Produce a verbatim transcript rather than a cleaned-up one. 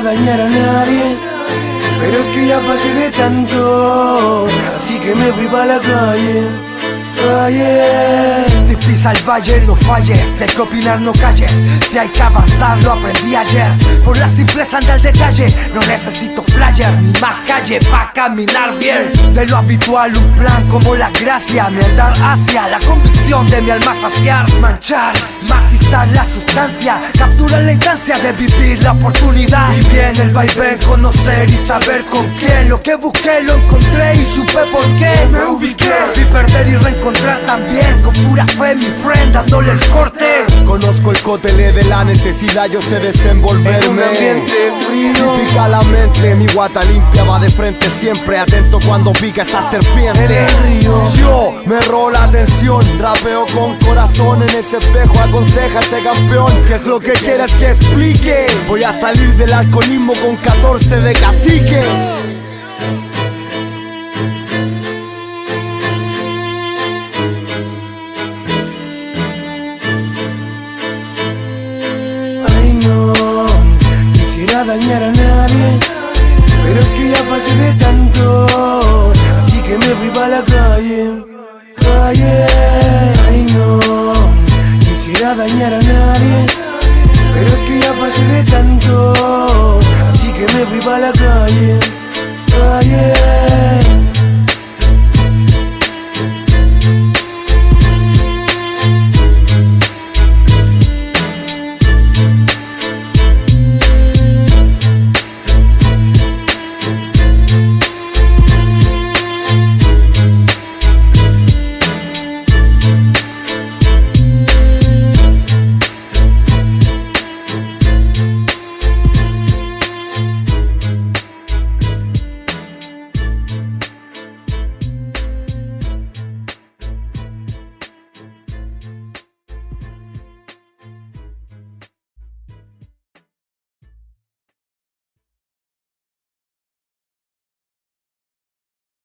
dañar a nadie, pero es que ya pasé de tanto, así que me fui pa' la calle, calle. Si pisa el valle no falles, si hay que opinar no calles, si hay que avanzar lo aprendí ayer. Por la simpleza anda el detalle, no necesito flyer ni más calle pa' caminar bien. De lo habitual un plan como la gracia, mi andar hacia la convicción de mi alma saciar. Manchar, matizar la sustancia, capturar la instancia de vivir la oportunidad. Y bien el vaivén, conocer y saber con quién. Lo que busqué lo encontré y supe por qué me ubiqué. Vi perder y reencontrar también, con pura fe mi friend dándole el corte. Conozco el cótele de la necesidad, yo sé desenvolverme. Si pica la mente, mi guata limpia va de frente siempre, atento cuando pica esa serpiente. Yo me robo la atención, rapeo con corazón, en ese espejo aconseja ese campeón. ¿Qué es lo que quieres que explique? Voy a salir del alcoholismo con catorce de cacique. Quisiera dañar a nadie, pero es que ya pasé de tanto, así que me fui pa' la calle, calle. Ay no, quisiera dañar a nadie, pero es que ya pasé de tanto, así que me fui pa' la calle, calle.